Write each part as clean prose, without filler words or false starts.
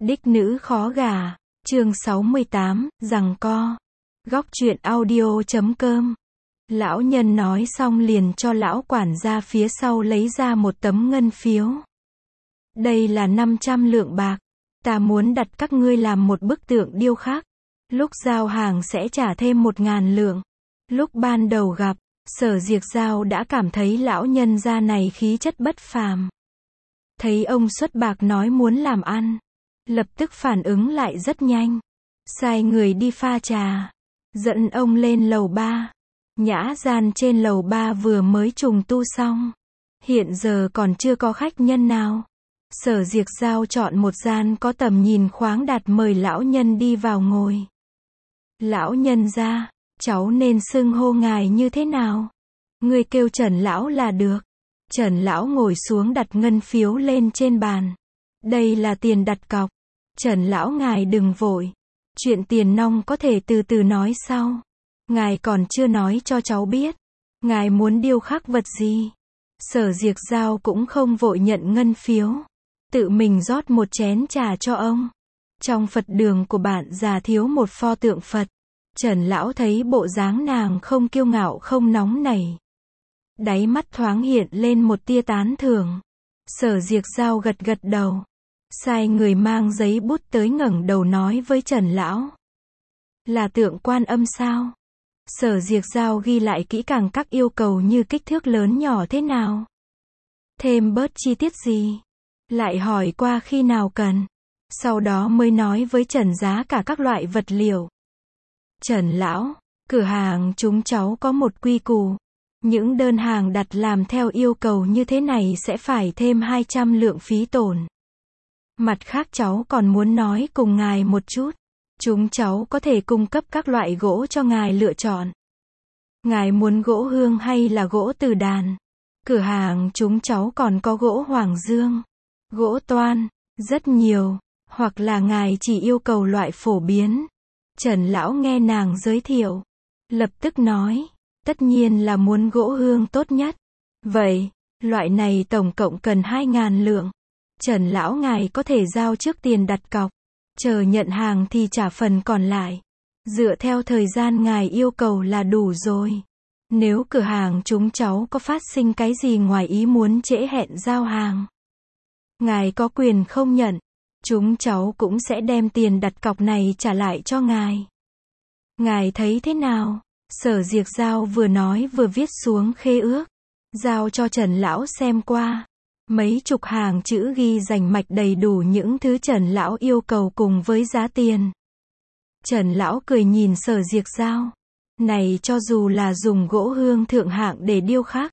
Đích nữ khó gả, chương 68, giằng co. Góc truyện audio.com. Lão nhân nói xong liền cho lão quản gia phía sau lấy ra một tấm ngân phiếu. Đây là 500 lượng bạc. Ta muốn đặt các ngươi làm một bức tượng điêu khắc. Lúc giao hàng sẽ trả thêm 1.000 lượng. Lúc ban đầu gặp, Sở Diệc Giao đã cảm thấy lão nhân gia này khí chất bất phàm. Thấy ông xuất bạc nói muốn làm ăn, lập tức phản ứng lại rất nhanh. Sai người đi pha trà, dẫn ông lên lầu 3. Nhã gian trên lầu 3 vừa mới trùng tu xong. Hiện giờ còn chưa có khách nhân nào. Sở Diệc Giao chọn một gian có tầm nhìn khoáng đạt mời lão nhân đi vào ngồi. Lão nhân gia, cháu nên xưng hô ngài như thế nào? Người kêu Trần lão là được. Trần lão ngồi xuống đặt ngân phiếu lên trên bàn. Đây là tiền đặt cọc. Trần lão ngài đừng vội. Chuyện tiền nong có thể từ từ nói sau. Ngài còn chưa nói cho cháu biết. Ngài muốn điêu khắc vật gì? Sở Diệc Giao cũng không vội nhận ngân phiếu. Tự mình rót một chén trà cho ông. Trong Phật đường của bạn già thiếu một pho tượng Phật. Trần lão thấy bộ dáng nàng không kiêu ngạo không nóng nảy. Đáy mắt thoáng hiện lên một tia tán thưởng. Sở Diệc Giao gật gật đầu. Sai người mang giấy bút tới ngẩng đầu nói với Trần lão. Là tượng Quan Âm sao? Sở Diệc Giao ghi lại kỹ càng các yêu cầu như kích thước lớn nhỏ thế nào. Thêm bớt chi tiết gì. Lại hỏi qua khi nào cần. Sau đó mới nói với Trần giá cả các loại vật liệu. Trần lão, cửa hàng chúng cháu có một quy củ. Những đơn hàng đặt làm theo yêu cầu như thế này sẽ phải thêm 200 lượng phí tổn. Mặt khác cháu còn muốn nói cùng ngài một chút. Chúng cháu có thể cung cấp các loại gỗ cho ngài lựa chọn. Ngài muốn gỗ hương hay là gỗ từ đàn? Cửa hàng chúng cháu còn có gỗ hoàng dương, gỗ toan, rất nhiều. Hoặc là ngài chỉ yêu cầu loại phổ biến. Trần lão nghe nàng giới thiệu. Lập tức nói. Tất nhiên là muốn gỗ hương tốt nhất. Vậy, loại này tổng cộng cần 2.000 lượng. Trần lão ngài có thể giao trước tiền đặt cọc. Chờ nhận hàng thì trả phần còn lại. Dựa theo thời gian ngài yêu cầu là đủ rồi. Nếu cửa hàng chúng cháu có phát sinh cái gì ngoài ý muốn trễ hẹn giao hàng, ngài có quyền không nhận. Chúng cháu cũng sẽ đem tiền đặt cọc này trả lại cho ngài. Ngài thấy thế nào? Sở Diệc Giao vừa nói vừa viết xuống khế ước. Giao cho Trần lão xem qua. Mấy chục hàng chữ ghi rành mạch đầy đủ những thứ Trần lão yêu cầu cùng với giá tiền. Trần lão cười nhìn Sở Diệc Giao. Này cho dù là dùng gỗ hương thượng hạng để điêu khắc,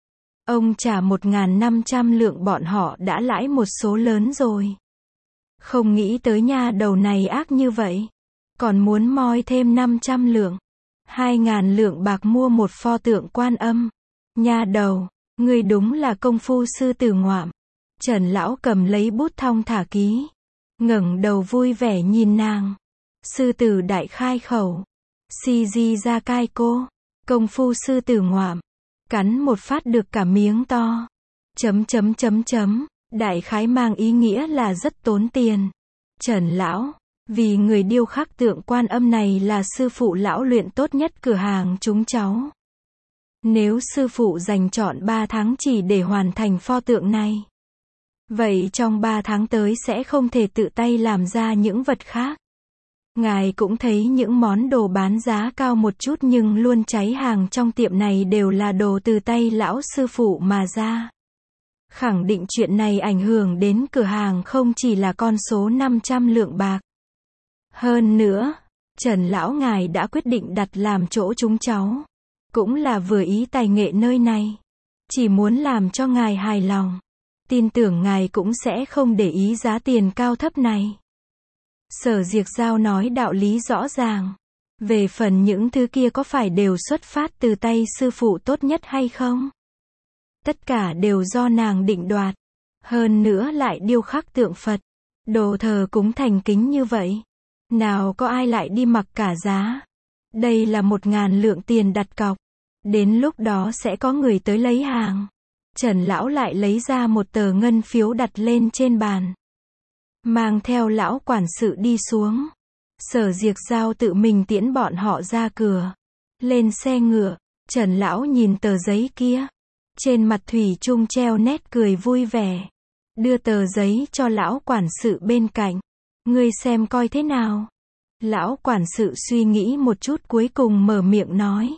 ông trả 1.500 lượng bọn họ đã lãi một số lớn rồi. Không nghĩ tới nha đầu này ác như vậy. Còn muốn moi thêm 500 lượng. 2.000 lượng bạc mua một pho tượng Quan Âm. Nha đầu, ngươi đúng là công phu sư tử ngoạm. Trần lão cầm lấy bút thong thả ký. Ngẩng đầu vui vẻ nhìn nàng. Sư tử đại khai khẩu. Si di ra cai cô. Công phu sư tử ngoạm. Cắn một phát được cả miếng to. Chấm. Đại khái mang ý nghĩa là rất tốn tiền. Trần lão, vì người điêu khắc tượng Quan Âm này là sư phụ lão luyện tốt nhất cửa hàng chúng cháu. Nếu sư phụ dành chọn 3 tháng chỉ để hoàn thành pho tượng này, vậy trong 3 tháng tới sẽ không thể tự tay làm ra những vật khác. Ngài cũng thấy những món đồ bán giá cao một chút nhưng luôn cháy hàng trong tiệm này đều là đồ từ tay lão sư phụ mà ra. Khẳng định chuyện này ảnh hưởng đến cửa hàng không chỉ là con số 500 lượng bạc. Hơn nữa, Trần lão ngài đã quyết định đặt làm chỗ chúng cháu. Cũng là vừa ý tài nghệ nơi này. Chỉ muốn làm cho ngài hài lòng. Tin tưởng ngài cũng sẽ không để ý giá tiền cao thấp này. Sở Diệc Giao nói đạo lý rõ ràng. Về phần những thứ kia có phải đều xuất phát từ tay sư phụ tốt nhất hay không? Tất cả đều do nàng định đoạt. Hơn nữa lại điêu khắc tượng Phật. Đồ thờ cúng thành kính như vậy. Nào có ai lại đi mặc cả giá. Đây là 1.000 lượng tiền đặt cọc. Đến lúc đó sẽ có người tới lấy hàng. Trần lão lại lấy ra một tờ ngân phiếu đặt lên trên bàn. mang theo lão quản sự đi xuống. Sở Diệc Giao tự mình tiễn bọn họ ra cửa. Lên xe ngựa, Trần lão nhìn tờ giấy kia. Trên mặt thủy chung treo nét cười vui vẻ. Đưa tờ giấy cho lão quản sự bên cạnh. Ngươi xem coi thế nào. Lão quản sự suy nghĩ một chút cuối cùng mở miệng nói.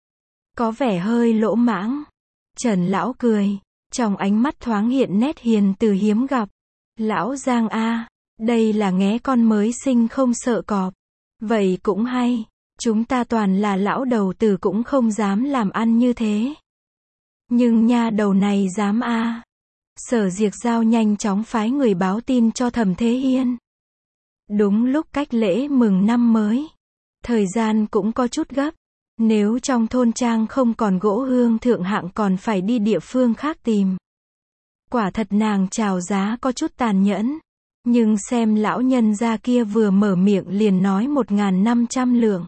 Có vẻ hơi lỗ mãng. Trần lão cười. Trong ánh mắt thoáng hiện nét hiền từ hiếm gặp. Lão Giang a, đây là nghé con mới sinh không sợ cọp. Vậy cũng hay. Chúng ta toàn là lão đầu tử cũng không dám làm ăn như thế. Nhưng nha đầu này dám a. Sở Diệc Giao nhanh chóng phái người báo tin cho Thẩm Thế Hiên. Đúng lúc cách lễ mừng năm mới. Thời gian cũng có chút gấp. Nếu trong thôn trang không còn gỗ hương thượng hạng còn phải đi địa phương khác tìm. Quả thật nàng chào giá có chút tàn nhẫn. Nhưng xem lão nhân gia kia vừa mở miệng liền nói 1.500 lượng.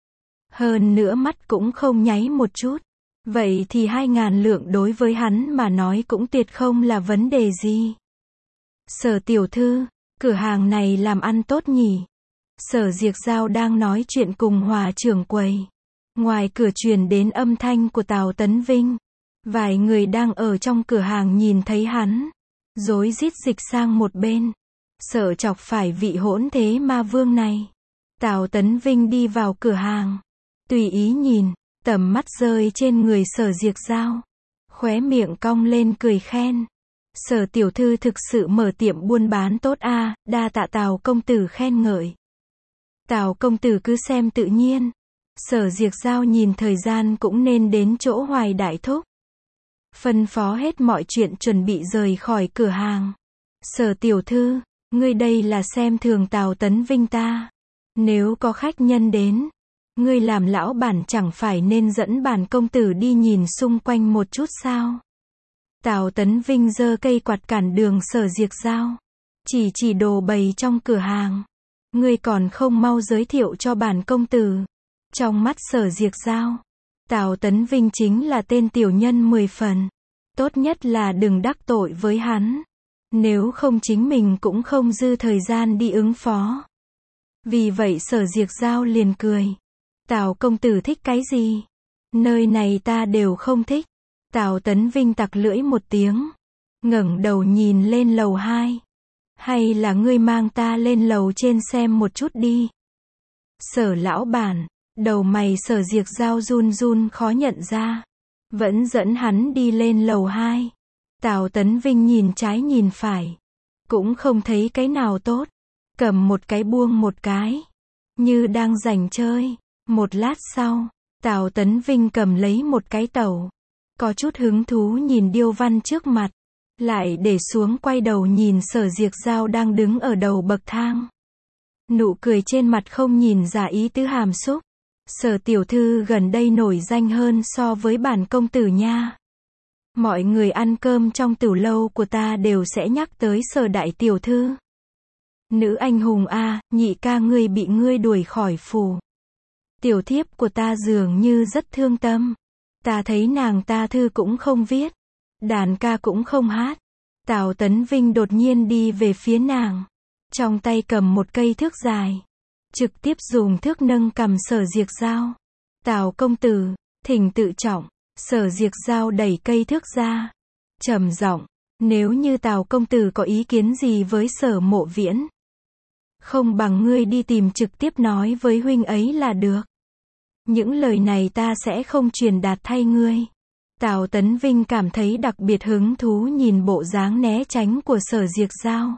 Hơn nữa mắt cũng không nháy một chút. Vậy thì 2.000 lượng đối với hắn mà nói cũng tuyệt không là vấn đề gì. Sở tiểu thư, cửa hàng này làm ăn tốt nhỉ? Sở Diệc Giao đang nói chuyện cùng Hòa trưởng quầy. Ngoài cửa truyền đến âm thanh của Tào Tấn Vinh. Vài người đang ở trong cửa hàng nhìn thấy hắn. Rối rít dịch sang một bên. Sợ chọc phải vị hỗn thế ma vương này. Tào Tấn Vinh đi vào cửa hàng. Tùy ý nhìn. Tầm mắt rơi trên người Sở Diệc Giao. Khóe miệng cong lên cười khen. Sở tiểu thư thực sự mở tiệm buôn bán tốt a, đa tạ Tào công tử khen ngợi. Tào công tử cứ xem tự nhiên. Sở Diệc Giao nhìn thời gian cũng nên đến chỗ Hoài đại thúc. Phân phó hết mọi chuyện chuẩn bị rời khỏi cửa hàng. Sở tiểu thư, ngươi đây là xem thường Tào Tấn Vinh ta. Nếu có khách nhân đến, ngươi làm lão bản chẳng phải nên dẫn bản công tử đi nhìn xung quanh một chút sao? Tào Tấn Vinh giơ cây quạt cản đường Sở Diệc Giao. Chỉ đồ bày trong cửa hàng. Ngươi còn không mau giới thiệu cho bản công tử. Trong mắt Sở Diệc Giao, Tào Tấn Vinh chính là tên tiểu nhân 10 phần. Tốt nhất là đừng đắc tội với hắn. Nếu không chính mình cũng không dư thời gian đi ứng phó. Vì vậy Sở Diệc Giao liền cười. Tào công tử thích cái gì? Nơi này ta đều không thích. Tào Tấn Vinh tặc lưỡi một tiếng. Ngẩng đầu nhìn lên lầu 2. Hay là ngươi mang ta lên lầu trên xem một chút đi. Sở lão bản. Đầu mày Sở Diệc Giao run run khó nhận ra. Vẫn dẫn hắn đi lên lầu 2. Tào Tấn Vinh nhìn trái nhìn phải. Cũng không thấy cái nào tốt. Cầm một cái buông một cái. Như đang rảnh chơi. Một lát sau, Tào Tấn Vinh cầm lấy một cái tẩu. Có chút hứng thú nhìn điêu văn trước mặt. Lại để xuống quay đầu nhìn Sở Diệc Giao đang đứng ở đầu bậc thang. Nụ cười trên mặt không nhìn ra ý tứ hàm xúc. Sở tiểu thư gần đây nổi danh hơn so với bản công tử nha. Mọi người ăn cơm trong tửu lâu của ta đều sẽ nhắc tới Sở đại tiểu thư. Nữ anh hùng a, nhị ca ngươi bị ngươi đuổi khỏi phủ. Tiểu thiếp của ta dường như rất thương tâm. Ta thấy nàng ta thư cũng không viết. Đàn ca cũng không hát. Tào Tấn Vinh đột nhiên đi về phía nàng. Trong tay cầm một cây thước dài. Trực tiếp dùng thước nâng cầm Sở Diệc Giao. Tào công tử, thỉnh tự trọng. Sở Diệc Giao đẩy cây thước ra. Trầm giọng, nếu như Tào công tử có ý kiến gì với Sở Mộ Viễn. Không bằng ngươi đi tìm trực tiếp nói với huynh ấy là được. Những lời này ta sẽ không truyền đạt thay ngươi. Tào Tấn Vinh cảm thấy đặc biệt hứng thú nhìn bộ dáng né tránh của Sở Diệc Giao.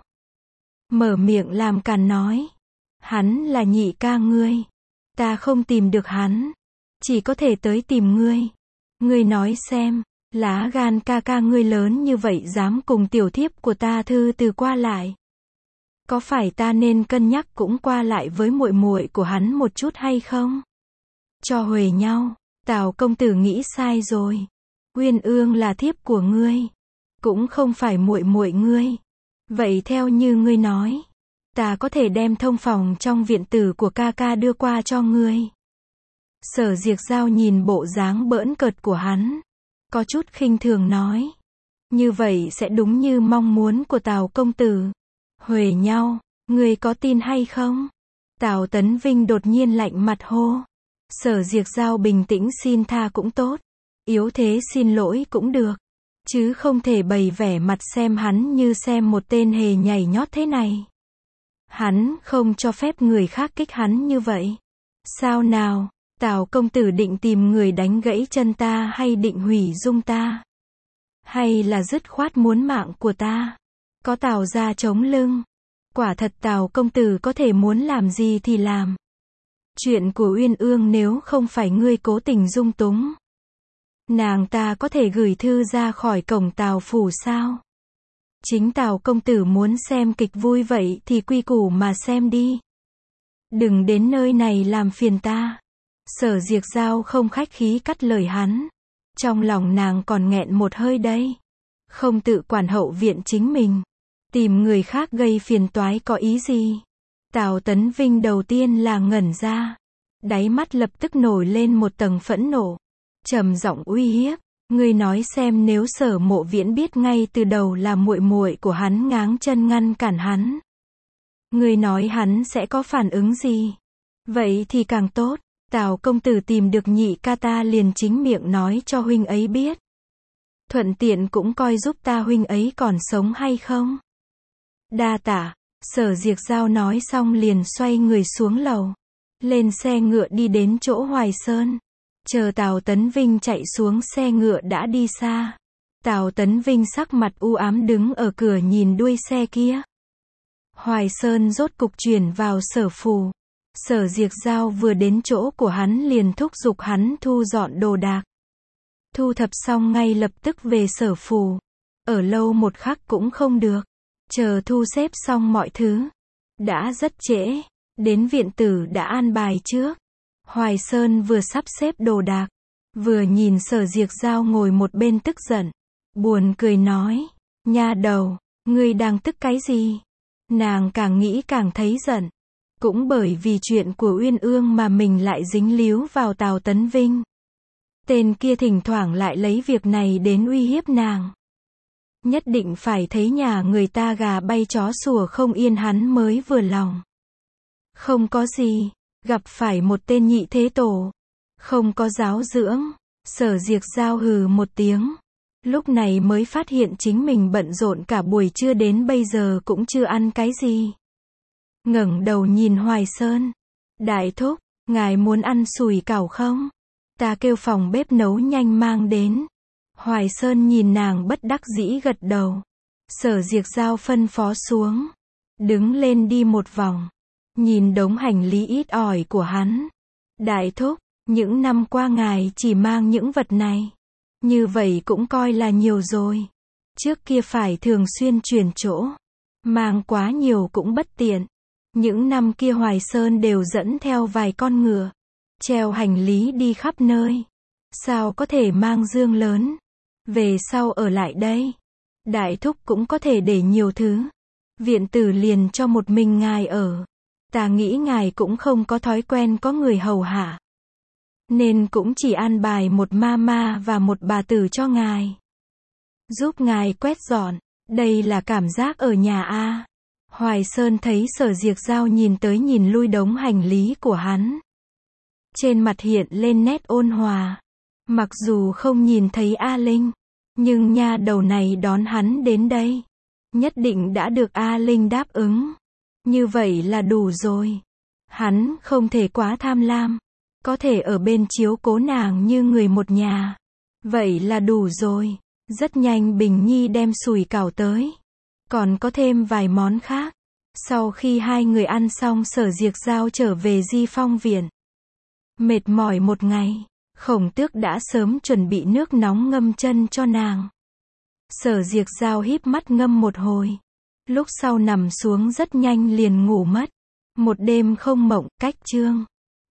Mở miệng làm càn nói. Hắn là nhị ca ngươi. Ta không tìm được hắn. Chỉ có thể tới tìm ngươi. Ngươi nói xem, lá gan ca ca ngươi lớn như vậy dám cùng tiểu thiếp của ta thư từ qua lại. Có phải ta nên cân nhắc cũng qua lại với muội muội của hắn một chút hay không? Cho huề nhau, Tào công tử nghĩ sai rồi. Uyên Ương là thiếp của ngươi, cũng không phải muội muội ngươi. Vậy theo như ngươi nói, ta có thể đem thông phòng trong viện tử của ca ca đưa qua cho ngươi. Sở Diệc Giao nhìn bộ dáng bỡn cợt của hắn, có chút khinh thường nói. Như vậy sẽ đúng như mong muốn của Tào công tử. Huề nhau, ngươi có tin hay không? Tào Tấn Vinh đột nhiên lạnh mặt hô. Sở Diệc Giao bình tĩnh xin tha cũng tốt, yếu thế xin lỗi cũng được, chứ không thể bày vẻ mặt xem hắn như xem một tên hề nhảy nhót thế này. Hắn không cho phép người khác kích hắn như vậy. Sao nào, Tào công tử định tìm người đánh gãy chân ta hay định hủy dung ta? Hay là dứt khoát muốn mạng của ta? Có Tào gia chống lưng. Quả thật Tào công tử có thể muốn làm gì thì làm. Chuyện của Uyên Ương nếu không phải ngươi cố tình dung túng, nàng ta có thể gửi thư ra khỏi cổng Tào phủ sao? Chính Tào công tử muốn xem kịch vui vậy thì quy củ mà xem đi. Đừng đến nơi này làm phiền ta. Sở Diệc Giao không khách khí cắt lời hắn. Trong lòng nàng còn nghẹn một hơi đây. Không tự quản hậu viện chính mình, tìm người khác gây phiền toái có ý gì? Tào Tấn Vinh đầu tiên là ngẩn ra, đáy mắt lập tức nổi lên một tầng phẫn nộ, trầm giọng uy hiếp, ngươi nói xem nếu Sở Mộ Viễn biết ngay từ đầu là muội muội của hắn ngáng chân ngăn cản hắn, ngươi nói hắn sẽ có phản ứng gì? Vậy thì càng tốt, Tào công tử tìm được nhị ca ta liền chính miệng nói cho huynh ấy biết. Thuận tiện cũng coi giúp ta huynh ấy còn sống hay không. Đa tạ. Sở Diệc Giao nói xong liền xoay người xuống lầu, lên xe ngựa đi đến chỗ Hoài Sơn. Chờ Tào Tấn Vinh chạy xuống xe ngựa đã đi xa. Tào Tấn Vinh sắc mặt u ám đứng ở cửa nhìn đuôi xe kia. Hoài Sơn rốt cục chuyển vào Sở phủ. Sở Diệc Giao vừa đến chỗ của hắn liền thúc giục hắn thu dọn đồ đạc. Thu thập xong ngay lập tức về Sở phủ. Ở lâu một khắc cũng không được. Chờ thu xếp xong mọi thứ, đã rất trễ, đến viện tử đã an bài trước. Hoài Sơn vừa sắp xếp đồ đạc, vừa nhìn Sở Diệc Giao ngồi một bên tức giận, buồn cười nói, nha đầu, ngươi đang tức cái gì? Nàng càng nghĩ càng thấy giận, cũng bởi vì chuyện của Uyên Ương mà mình lại dính líu vào Tào Tấn Vinh. Tên kia thỉnh thoảng lại lấy việc này đến uy hiếp nàng. Nhất định phải thấy nhà người ta gà bay chó sủa không yên hắn mới vừa lòng. Không có gì, gặp phải một tên nhị thế tổ, không có giáo dưỡng. Sở Diệc Giao hừ một tiếng, lúc này mới phát hiện chính mình bận rộn cả buổi trưa đến bây giờ cũng chưa ăn cái gì. Ngẩng đầu nhìn Hoài Sơn, đại thúc, ngài muốn ăn sủi cảo không? Ta kêu phòng bếp nấu nhanh mang đến. Hoài Sơn nhìn nàng bất đắc dĩ gật đầu. Sở Diệc Giao phân phó xuống, đứng lên đi một vòng, nhìn đống hành lý ít ỏi của hắn. Đại thúc, những năm qua ngài chỉ mang những vật này, như vậy cũng coi là nhiều rồi. Trước kia phải thường xuyên chuyển chỗ, mang quá nhiều cũng bất tiện. Những năm kia Hoài Sơn đều dẫn theo vài con ngựa, treo hành lý đi khắp nơi. Sao có thể mang dương lớn? Về sau ở lại đây, đại thúc cũng có thể để nhiều thứ. Viện tử liền cho một mình ngài ở. Ta nghĩ ngài cũng không có thói quen có người hầu hạ, nên cũng chỉ an bài một mama và một bà tử cho ngài, giúp ngài quét dọn. Đây là cảm giác ở nhà a. Hoài Sơn thấy Sở Diệc Giao nhìn tới nhìn lui đống hành lý của hắn, trên mặt hiện lên nét ôn hòa. Mặc dù không nhìn thấy A Linh, nhưng nha đầu này đón hắn đến đây, nhất định đã được A Linh đáp ứng. Như vậy là đủ rồi. Hắn không thể quá tham lam, có thể ở bên chiếu cố nàng như người một nhà. Vậy là đủ rồi. Rất nhanh Bình Nhi đem sủi cảo tới, còn có thêm vài món khác. Sau khi hai người ăn xong Sở Diệc Giao trở về Di Phong viện. Mệt mỏi một ngày, Khổng Tước đã sớm chuẩn bị nước nóng ngâm chân cho nàng. Sở Diệc Giao híp mắt ngâm một hồi, lúc sau nằm xuống rất nhanh liền ngủ mất. Một đêm không mộng. Cách chương